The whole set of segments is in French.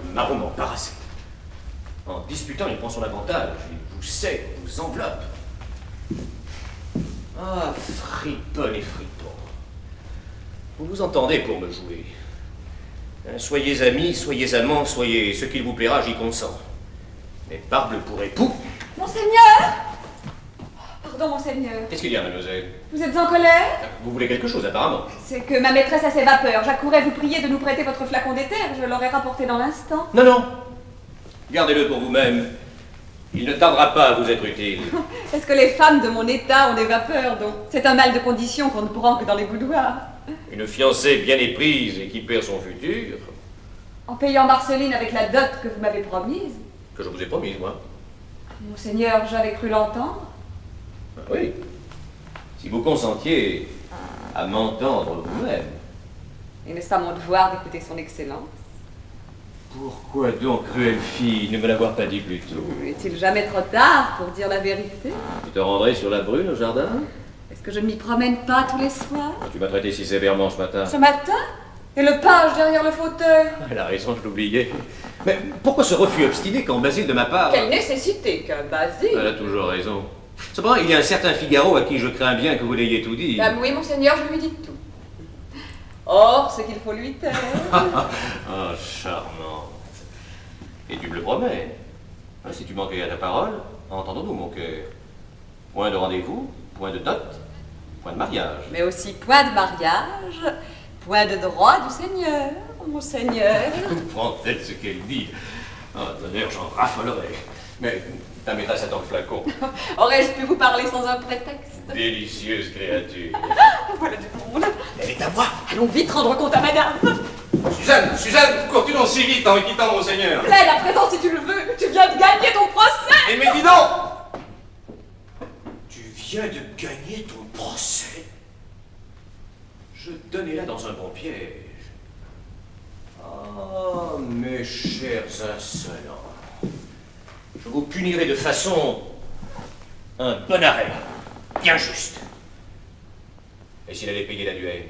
marron embarrassé. En disputant, il prend son avantage, il vous sait, vous enveloppe. Ah, friponne et fripon. Vous vous entendez pour me jouer. Soyez amis, soyez amants, soyez ce qu'il vous plaira, j'y consens. Mais parble pour époux. Monseigneur! Pardon, monseigneur. Qu'est-ce qu'il y a, mademoiselle? Vous êtes en colère? Vous voulez quelque chose, apparemment. C'est que ma maîtresse a ses vapeurs. J'accourais vous prier de nous prêter votre flacon d'éther. Je l'aurais rapporté dans l'instant. Non, non. Gardez-le pour vous-même. Il ne tardera pas à vous être utile. Est-ce que les femmes de mon état ont des vapeurs, donc? C'est un mal de condition qu'on ne prend que dans les boudoirs. Une fiancée bien éprise et qui perd son futur. En payant Marceline avec la dot que vous m'avez promise. Que je vous ai promise, moi. Monseigneur, j'avais cru l'entendre. Ah oui. Si vous consentiez à m'entendre vous-même. Et n'est-ce pas mon devoir d'écouter son excellence? Pourquoi donc, cruelle fille, ne me l'avoir pas dit plus tôt? Est-il jamais trop tard pour dire la vérité? Tu te rendrais sur la brune au jardin? Est-ce que je ne m'y promène pas tous les soirs? Tu m'as traité si sévèrement ce matin. Ce matin? Et le page derrière le fauteuil? Elle a raison, je l'oubliais. Mais pourquoi ce refus obstiné quand Basile de ma part... Quelle nécessité qu'un Basile! Elle a toujours raison. Cependant, il y a un certain Figaro à qui je crains bien que vous l'ayez tout dit. Bah oui, monseigneur, je lui dis tout. Or, ce qu'il faut lui taire. Oh, charmante. Et tu me le promets. Hein, si tu manquais à ta parole, entendons-nous, mon cœur. Point de rendez-vous, point de dot, point de mariage. Mais aussi point de mariage, point de droit du Seigneur, monseigneur. Comprend-elle ce qu'elle dit? Ah, d'ailleurs, j'en raffolerai. Mais ta maîtresse attend le flacon. Aurais-je pu vous parler sans un prétexte? Délicieuse créature. Voilà du monde. Elle est à moi. Allons vite rendre compte à madame. Suzanne, cours-tu donc si vite en quittant Monseigneur? Plaide à présent si tu le veux. Tu viens de gagner ton procès. Et mais dis donc! Tu viens de gagner ton procès? Je te donnais là dans un bon piège. Oh, mes chers insolents. Je vous punirai de façon... un bon arrêt. Bien juste. Et s'il allait payer la duel?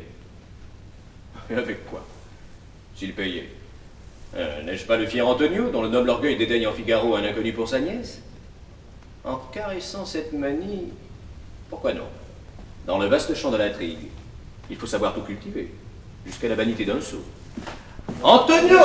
Et avec quoi? S'il payait? N'ai-je pas le fier Antonio, dont le noble orgueil dédaigne en Figaro un inconnu pour sa nièce? En caressant cette manie, pourquoi non? Dans le vaste champ de l'intrigue, il faut savoir tout cultiver, jusqu'à la vanité d'un sot. Antonio!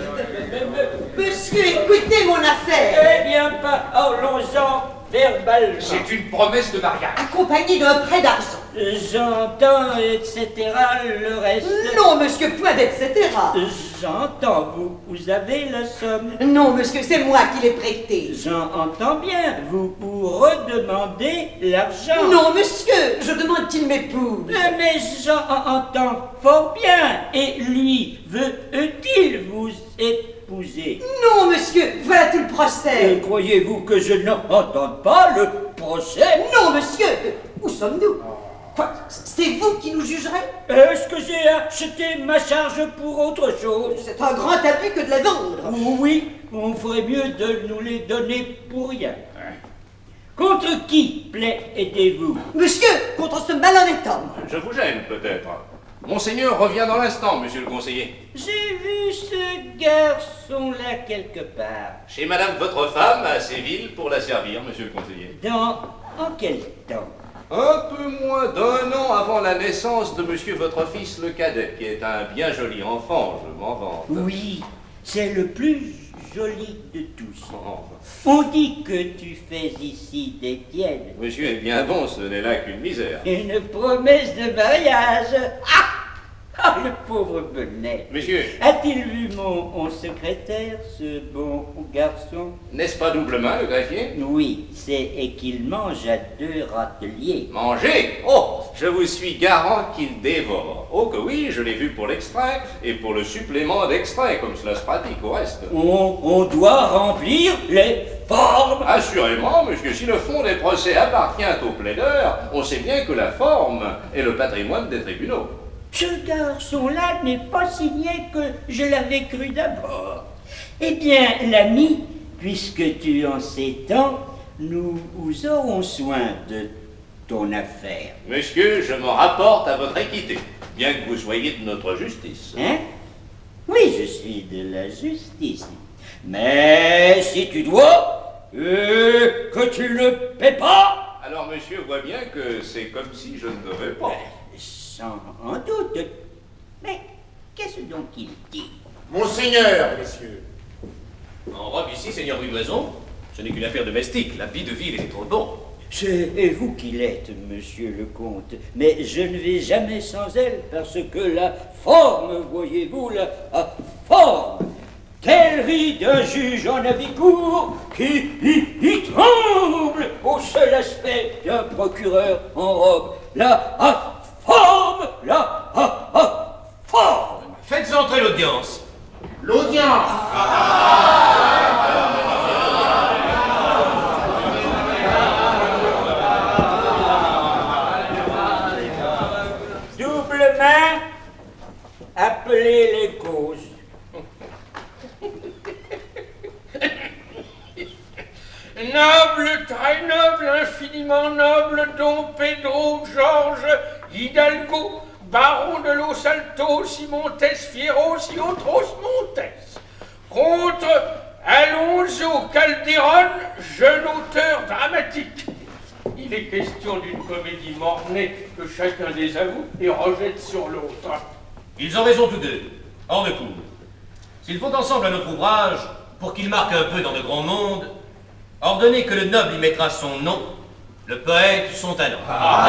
Monsieur, écoutez mon affaire. Eh bien, parlons-en verbalement. C'est une promesse de mariage. Accompagné d'un prêt d'argent. J'entends, etc. le reste. Non, monsieur, point d'etc. J'entends, vous avez la somme. Non, monsieur, c'est moi qui l'ai prêté. J'entends bien, vous redemandez l'argent. Non, monsieur, je demande qu'il m'épouse. Mais j'entends fort bien. Et lui, veut-il vous épouser? Non, monsieur, voilà tout le procès. Croyez-vous que je n'entende pas le procès? Non, monsieur, où sommes-nous? Quoi, c'est vous qui nous jugerez? Est-ce que j'ai acheté ma charge pour autre chose? C'est un grand abus que de la vendre. Oui, on ferait mieux de nous les donner pour rien. Contre qui plaidez-vous? Monsieur, contre ce malhonnête homme. Je vous gêne, peut-être. Monseigneur revient dans l'instant, monsieur le conseiller. J'ai vu ce garçon-là quelque part. Chez madame votre femme, à Séville, pour la servir, monsieur le conseiller. En quel temps? Un peu moins d'un an avant la naissance de monsieur votre fils le cadet, qui est un bien joli enfant, je m'en vante. Oui, c'est le plus joli de tous. Oh. On dit que tu fais ici des tiennes. Monsieur est bien bon, ce n'est là qu'une misère. Une promesse de mariage. Ah, le pauvre Bonnet. Monsieur, A-t-il vu mon secrétaire, ce bon garçon? n'est-ce pas doublement le greffier? Oui, c'est et qu'il mange à 2 râteliers. Manger? Oh, je vous suis garant qu'il dévore. Oh que oui, je l'ai vu pour l'extrait et pour le supplément d'extrait, comme cela se pratique au reste. On doit remplir les formes. Assurément, monsieur, si le fond des procès appartient au plaideur, on sait bien que la forme est le patrimoine des tribunaux. Ce garçon-là n'est pas si niais que je l'avais cru d'abord. Eh bien, l'ami, puisque tu en sais tant, nous aurons soin de ton affaire. Monsieur, je me rapporte à votre équité, bien que vous soyez de notre justice. Hein? Oui, je suis de la justice. Mais si tu dois, et que tu ne paies pas... Alors monsieur voit bien que c'est comme si je ne devais pas. Sans doute. Mais qu'est-ce donc qu'il dit? Monseigneur, messieurs. En robe ici, seigneur Rudoison, ce n'est qu'une affaire domestique. L'habit de ville est trop bon. C'est vous qui l'êtes, monsieur le comte, mais je ne vais jamais sans elle, parce que la forme, voyez-vous, la forme, tel rit d'un juge en habit court qui y tremble au seul aspect d'un procureur en robe. La forme, forme. Faites entrer l'audience. L'audience. Double main, appelez les causes. Noble, très noble, infiniment noble, Don Pedro Georges Hidalgo, baron de Los Altos y Montes Fieros y Otros Montes, contre Alonso Calderón, jeune auteur dramatique. Il est question d'une comédie mornée que chacun désavoue et rejette sur l'autre. Ils ont raison tous deux. Hors de cour. S'ils font ensemble à notre ouvrage, pour qu'il marque un peu dans de grands mondes, ordonnez que le noble y mettra son nom, le poète son talent.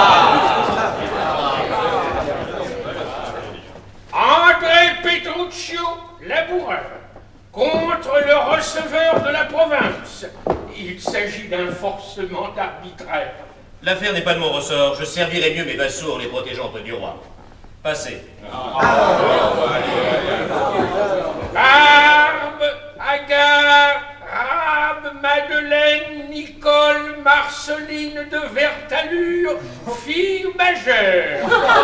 André Petruccio, laboureur, contre le receveur de la province. Il s'agit d'un forcement arbitraire. L'affaire n'est pas de mon ressort. Je servirai mieux mes vassaux en les protégeant auprès du roi. Passez. Barbe, Agar, Rabe, Madeleine, Nicole, Marceline de Vertalure, fille majeure.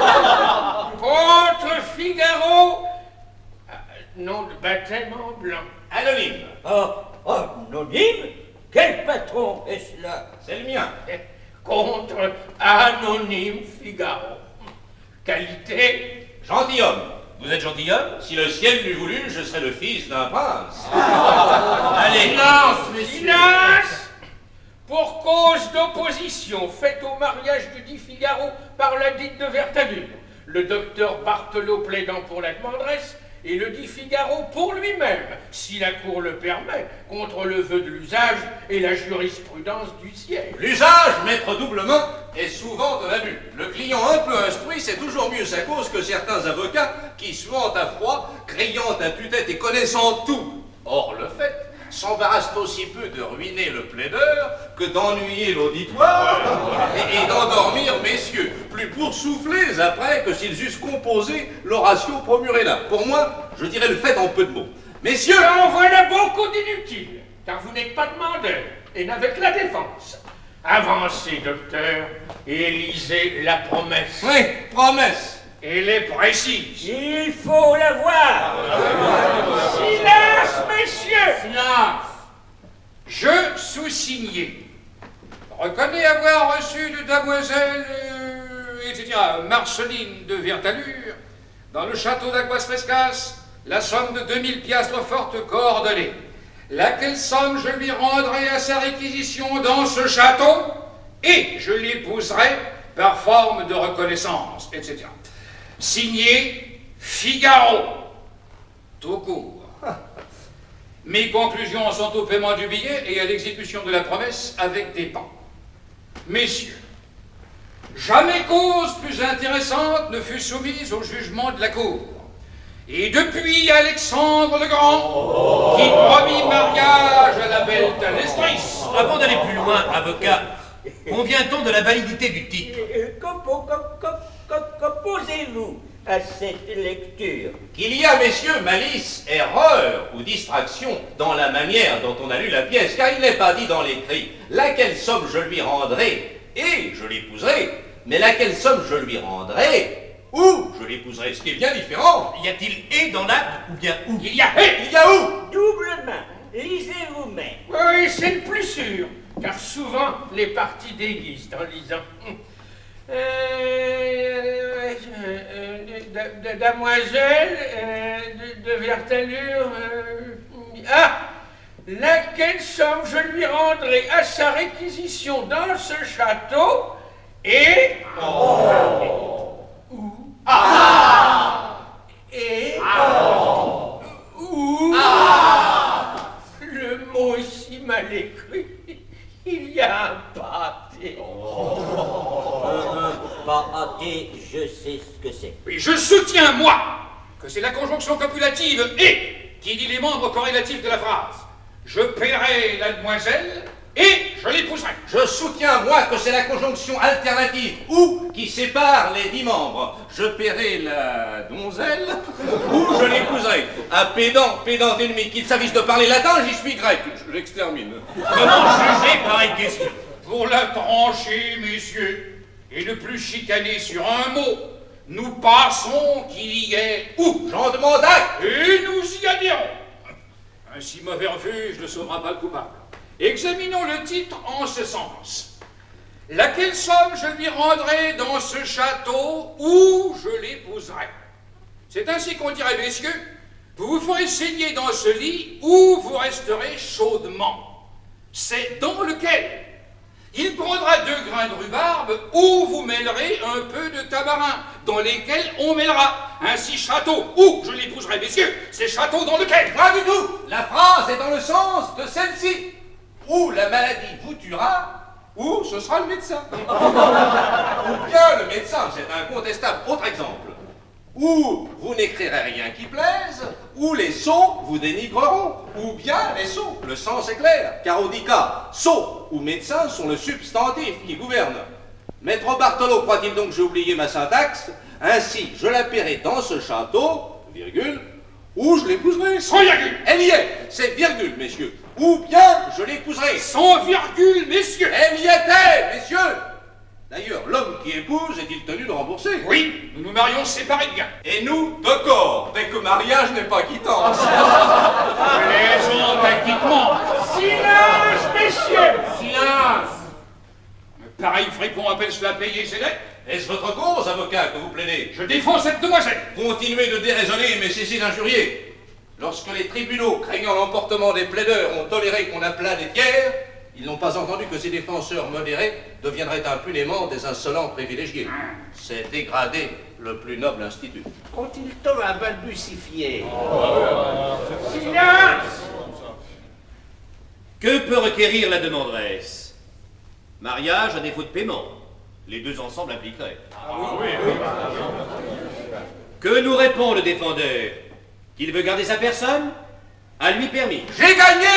Contre Figaro, nom de baptême en blanc. Anonyme. Anonyme? Quel patron est-ce là? C'est le mien. Contre Anonyme Figaro. Qualité, Gentilhomme. Vous êtes gentilhomme? Si le ciel l'eût voulu, je serais le fils d'un prince. Allez. Silence, messieurs. silence, pour cause d'opposition faite au mariage du dit Figaro par la dite de Vertalure, le docteur Barthelot plaidant pour la demanderesse et le dit Figaro pour lui-même, si la cour le permet, contre le vœu de l'usage et la jurisprudence du siège. L'usage, maître doublement, est souvent de l'abus. Le client un peu instruit sait toujours mieux sa cause que certains avocats qui, suant à froid, criant à tue-tête et connaissant tout, hors le fait, s'embarrassent aussi peu de ruiner le plaideur que d'ennuyer l'auditoire et d'endormir messieurs, plus boursouflés après que s'ils eussent composé l'oratio promurella. Pour moi, je dirais le fait en peu de mots. Messieurs, En voilà beaucoup d'inutiles, car vous n'êtes pas demandeur et n'avez que la défense. Avancez, docteur, et lisez la promesse. oui, promesse. Elle est précise. Il faut la voir. Silence, messieurs! Silence. Je, sous-signé, reconnais avoir reçu de damoiselle, etc., Marceline de Vertalure, dans le château d'Aguas-Frescas, la somme de 2000 piastres fortes coordonnées, laquelle somme je lui rendrai à sa réquisition dans ce château, et je l'épouserai par forme de reconnaissance, etc. Signé Figaro. Tout court. Mes conclusions sont au paiement du billet et à l'exécution de la promesse avec des pans. Messieurs, jamais cause plus intéressante ne fut soumise au jugement de la cour. Et depuis Alexandre le Grand, qui promit mariage à la belle Thalestris. Avant d'aller plus loin, avocat, convient-on de la validité du titre? Qu'opposez-vous à cette lecture? Qu'il y a, messieurs, malice, erreur ou distraction dans la manière dont on a lu la pièce, car il n'est pas dit dans l'écrit laquelle somme je lui rendrai et je l'épouserai, mais laquelle somme je lui rendrai ou je l'épouserai, ce qui est bien différent. Y a-t-il et dans l'acte ou bien où? Il y a Il y a où? Double main, lisez vous-même. Oui, c'est le plus sûr, car souvent les parties déguisent en lisant. Damoiselle de Vertalure. Laquelle somme je lui rendrai à sa réquisition dans ce château et. Le mot si mal écrit, il y a un pâté. Pâté, je sais ce que c'est. Oui, je soutiens, moi, que c'est la conjonction copulative et qui dit les membres corrélatifs de la phrase. Je paierai la demoiselle et je l'épouserai. Je soutiens, moi, que c'est la conjonction alternative ou qui sépare les 10 membres. Je paierai la donzelle ou je l'épouserai. Un pédant ennemi, qu'il s'agisse de parler latin, j'y suis grec. J'extermine. Comment juger pareille question? Pour la trancher, messieurs, et ne plus chicaner sur un mot, nous passons qu'il y ait où. J'en demande acte. Et nous y adhérons. Un si mauvais refuge ne sauvera pas le coupable. Examinons le titre en ce sens. Laquelle somme je lui rendrai dans ce château où je l'épouserai? C'est ainsi qu'on dirait, messieurs, vous vous ferez saigner dans ce lit où vous resterez chaudement. C'est dans lequel il prendra 2 grains de rhubarbe où vous mêlerez un peu de tamarin, dans lesquels on mêlera. Ainsi, château où je l'épouserai, messieurs, c'est château dans lequel. Pas du tout. La phrase est dans le sens de celle-ci. Où la maladie vous tuera, ou ce sera le médecin. Ou bien le médecin, c'est incontestable. Autre exemple. Ou vous n'écrirez rien qui plaise, ou les sots vous dénigreront, ou bien les sots. Le sens est clair, car au dit cas, sot ou médecin sont le substantif qui gouverne. Maître Barthelot croit-il donc que j'ai oublié ma syntaxe? Ainsi, je la paierai dans ce château, virgule, où je l'épouserai. Sans virgule. Elle y est, c'est virgule, messieurs. Ou bien je l'épouserai. Sans virgule, messieurs. Elle y était, messieurs. D'ailleurs, l'homme qui épouse est-il tenu de rembourser? Oui, nous nous marions séparés de biens. Et nous, de corps, dès que mariage n'est pas quittance. Plaisant acquittement. Silence, messieurs. Silence. Pareil fripon appelle cela payer ses dettes. Est-ce votre cause, avocat, que vous plaidez? Je défends cette demoiselle. Continuez de déraisonner, mais cessez d'injurier. Lorsque les tribunaux, craignant l'emportement des plaideurs, ont toléré qu'on appelât des tiers, ils n'ont pas entendu que ces défenseurs modérés deviendraient impunément des insolents privilégiés. C'est dégrader le plus noble institut. Ont-ils tort à balbucifier? Silence. Que peut requérir la demanderesse? Mariage à défaut de paiement. Les deux ensemble impliqueraient. Que nous répond le défendeur? Qu'il veut garder sa personne? À lui permis. J'ai gagné!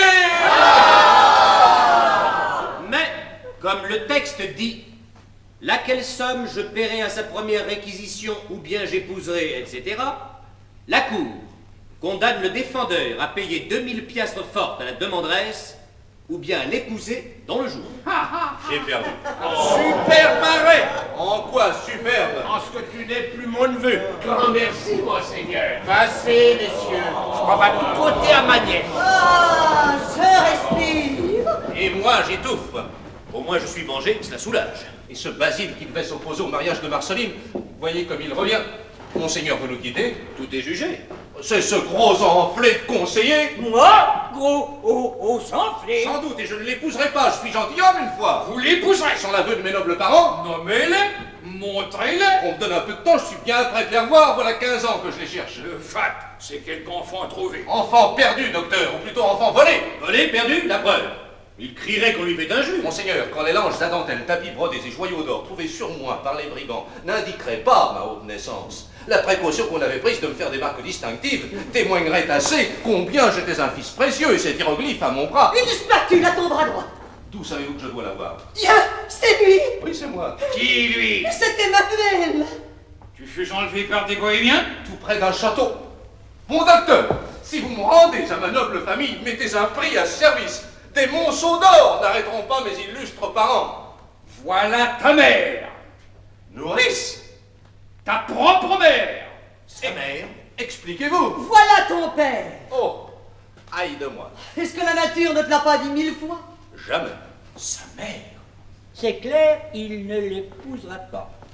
Mais, comme le texte dit, laquelle somme je paierai à sa première réquisition ou bien j'épouserai, etc., la Cour condamne le défendeur à payer 2000 piastres fortes à la demanderesse ou bien à l'épouser dans le jour. J'ai perdu. Superbe arrêt! En quoi superbe? En ce que tu n'es plus mon neveu. Grand merci, monseigneur. Passez, messieurs. Je m'en vais tout côté à ma nièce. Ah, je respire. Et moi, j'étouffe. Au moins je suis vengé, cela soulage. Et ce Basile qui devait s'opposer au mariage de Marceline, voyez comme il revient. Monseigneur veut nous quitter. Tout est jugé. C'est ce gros enflé de conseiller. Moi, gros, au s'enfler. Sans doute, et je ne l'épouserai pas. Je suis gentilhomme une fois. Vous l'épouserez. Sans l'aveu de mes nobles parents. Nommez-les, montrez-les. On me donne un peu de temps, je suis bien prêt de les revoir. Voilà 15 ans que je les cherche. Le fait, c'est quelque enfant trouvé. Enfant perdu, docteur, ou plutôt enfant volé. Volé, perdu, la preuve. Il crierait qu'on lui fait injure. Monseigneur, quand les langes à dentelle, tapis brodés et joyaux d'or trouvés sur moi par les brigands n'indiqueraient pas ma haute naissance, la précaution qu'on avait prise de me faire des marques distinctives témoignerait assez combien j'étais un fils précieux et cet hiéroglyphe à mon bras. Une spatule à ton bras droit. D'où savez-vous que je dois l'avoir? Tiens, c'est lui. Oui, c'est moi. Qui, lui? C'est Emmanuel. Tu fus enlevé par des bohémiens? Tout près d'un château. Mon docteur, si vous me rendez à ma noble famille, mettez un prix à ce service. Des monceaux d'or n'arrêteront pas mes illustres parents. Voilà ta mère. Nourrice. Ta propre mère. Sa mère. Expliquez-vous. Voilà ton père. Oh, aïe de moi. Est-ce que la nature ne te l'a pas dit 1000 fois? Jamais. Sa mère. C'est clair, il ne l'épousera pas.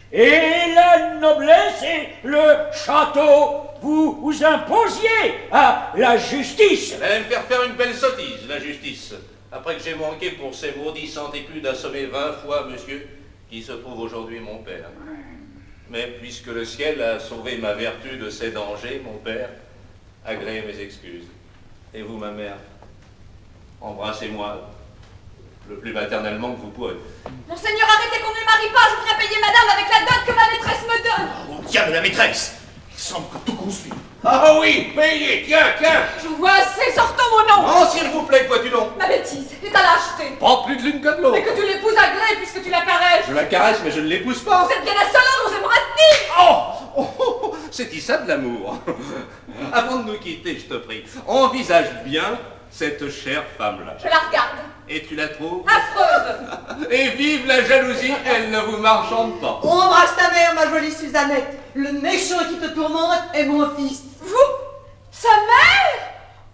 et la noblesse et le château. Vous vous imposiez à la justice. Elle allait me faire faire une belle sottise, la justice. Après que j'ai manqué pour ces maudits 100 écus d'assommer 20 fois monsieur, qui se trouve aujourd'hui mon père. Mais puisque le ciel a sauvé ma vertu de ces dangers, mon père, agréez mes excuses. Et vous, ma mère, embrassez-moi le plus maternellement que vous pourrez. Monseigneur, arrêtez qu'on ne marie pas, je voudrais payer madame avec la dot que ma maîtresse me donne. Au diable, la maîtresse! Il semble que tout conspire. Ah oui, payez, tiens, tiens. Je vous vois assez, sortons mon nom. Oh, s'il vous plaît, quoi tu donc? Ma bêtise et ta lâcheté. Pas plus de l'une que de l'autre. Mais que tu l'épouses à gré puisque tu la caresses. Je la caresse, mais je ne l'épouse pas. Vous êtes bien insolent, nous aimons tenir. Oh, c'est ça de l'amour. Avant de nous quitter, je te prie, envisage bien cette chère femme-là. Je la regarde. Et tu la trouves? Affreuse. Et vive la jalousie, elle ne vous marchande pas. Embrasse ta mère, ma jolie Suzannette. Le méchant qui te tourmente est mon fils. Vous? Sa mère?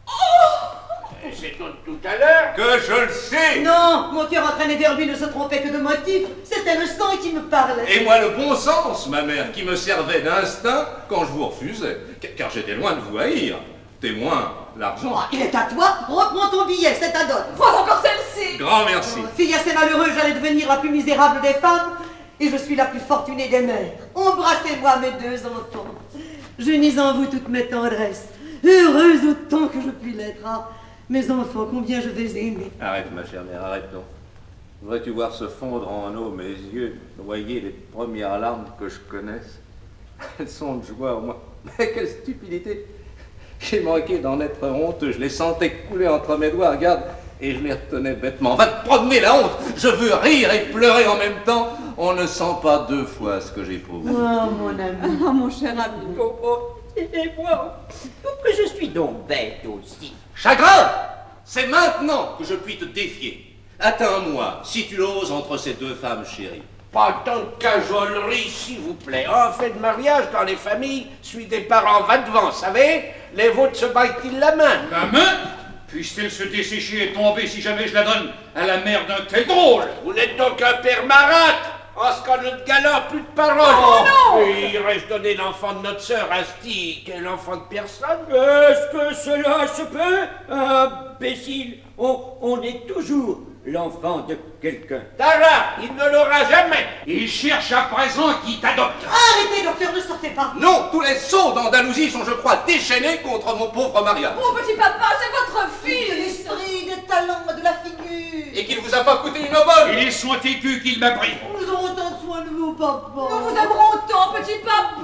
Oh! C'est tout à l'heure. Que je le sais. Non, mon cœur entraîné vers lui ne se trompait que de motif. C'était le sang qui me parlait. Et moi le bon sens, ma mère, qui me servait d'instinct quand je vous refusais, car j'étais loin de vous haïr. Témoin, l'argent. Il est à toi. Reprends ton billet, c'est ta dot. Vois encore celle-ci. Grand merci. Fille assez malheureuse, j'allais devenir la plus misérable des femmes. Et je suis la plus fortunée des mères. Embrassez-moi mes deux enfants. J'unis en vous toutes mes tendresses. Heureuse autant que je puis l'être. Ah, mes enfants, combien je vais aimer. Arrête, ma chère mère, arrête donc. Voudrais-tu voir se fondre en eau mes yeux, noyer les premières larmes que je connaisse? Elles sont de joie au moins. Mais quelle stupidité! J'ai manqué d'en être honteux, je les sentais couler entre mes doigts, regarde, et je les retenais bêtement. Va te promener la honte! Je veux rire et pleurer en même temps. On ne sent pas deux fois ce que j'éprouve. Oh, mon ami. Oh, mon cher ami. Et moi, que je suis donc bête aussi. Chagrin! C'est maintenant que je puis te défier. Atteins-moi, si tu l'oses, entre ces deux femmes chéries. Pas tant de cajolerie, s'il vous plaît. En fait de mariage dans les familles, celui des parents va devant, savez? Les vôtres se baillent-ils la main? La main? Puisse-t-elle se dessécher et tomber si jamais je la donne à la mère d'un tel drôle? Vous n'êtes donc un père marâtre. En ce cas, notre galant, plus de parole. Oh non! Et il reste donner l'enfant de notre sœur à Sti, qui est l'enfant de personne. Est-ce que cela se peut? Imbécile, on est toujours l'enfant de quelqu'un. Tara, il ne l'aura jamais. Il cherche à présent qui t'adopte. Arrêtez, docteur, ne sortez pas. Non, tous les sots d'Andalousie sont, je crois, déchaînés contre mon pauvre mariage. Mon petit papa, c'est votre De fils. l'esprit, des talents, de la figure. Et qu'il vous a pas coûté une obole. Et son écu qu'il m'a pris. Nous aurons tant de soin de vous, papa. Nous vous aimerons tant, petit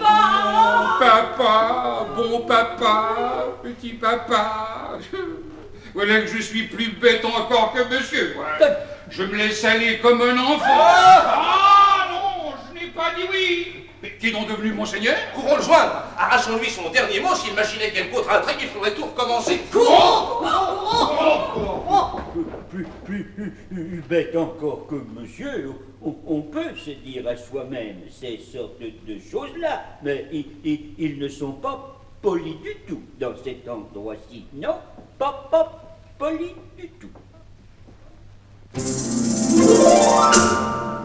papa. Papa, bon papa, petit papa. Voilà que je suis plus bête encore que monsieur. Je me laisse aller comme un enfant. Ah non, je n'ai pas dit oui. Mais qu'est donc devenu monseigneur? Courons le joindre. Arrachons-lui son dernier mot s'il machinait quelque autre intrigue, il faudrait tout recommencer. Plus bête encore que monsieur, on peut se dire à soi-même ces sortes de choses-là, mais ils ne sont pas polis du tout dans cet endroit-ci. Non, pas polis du tout.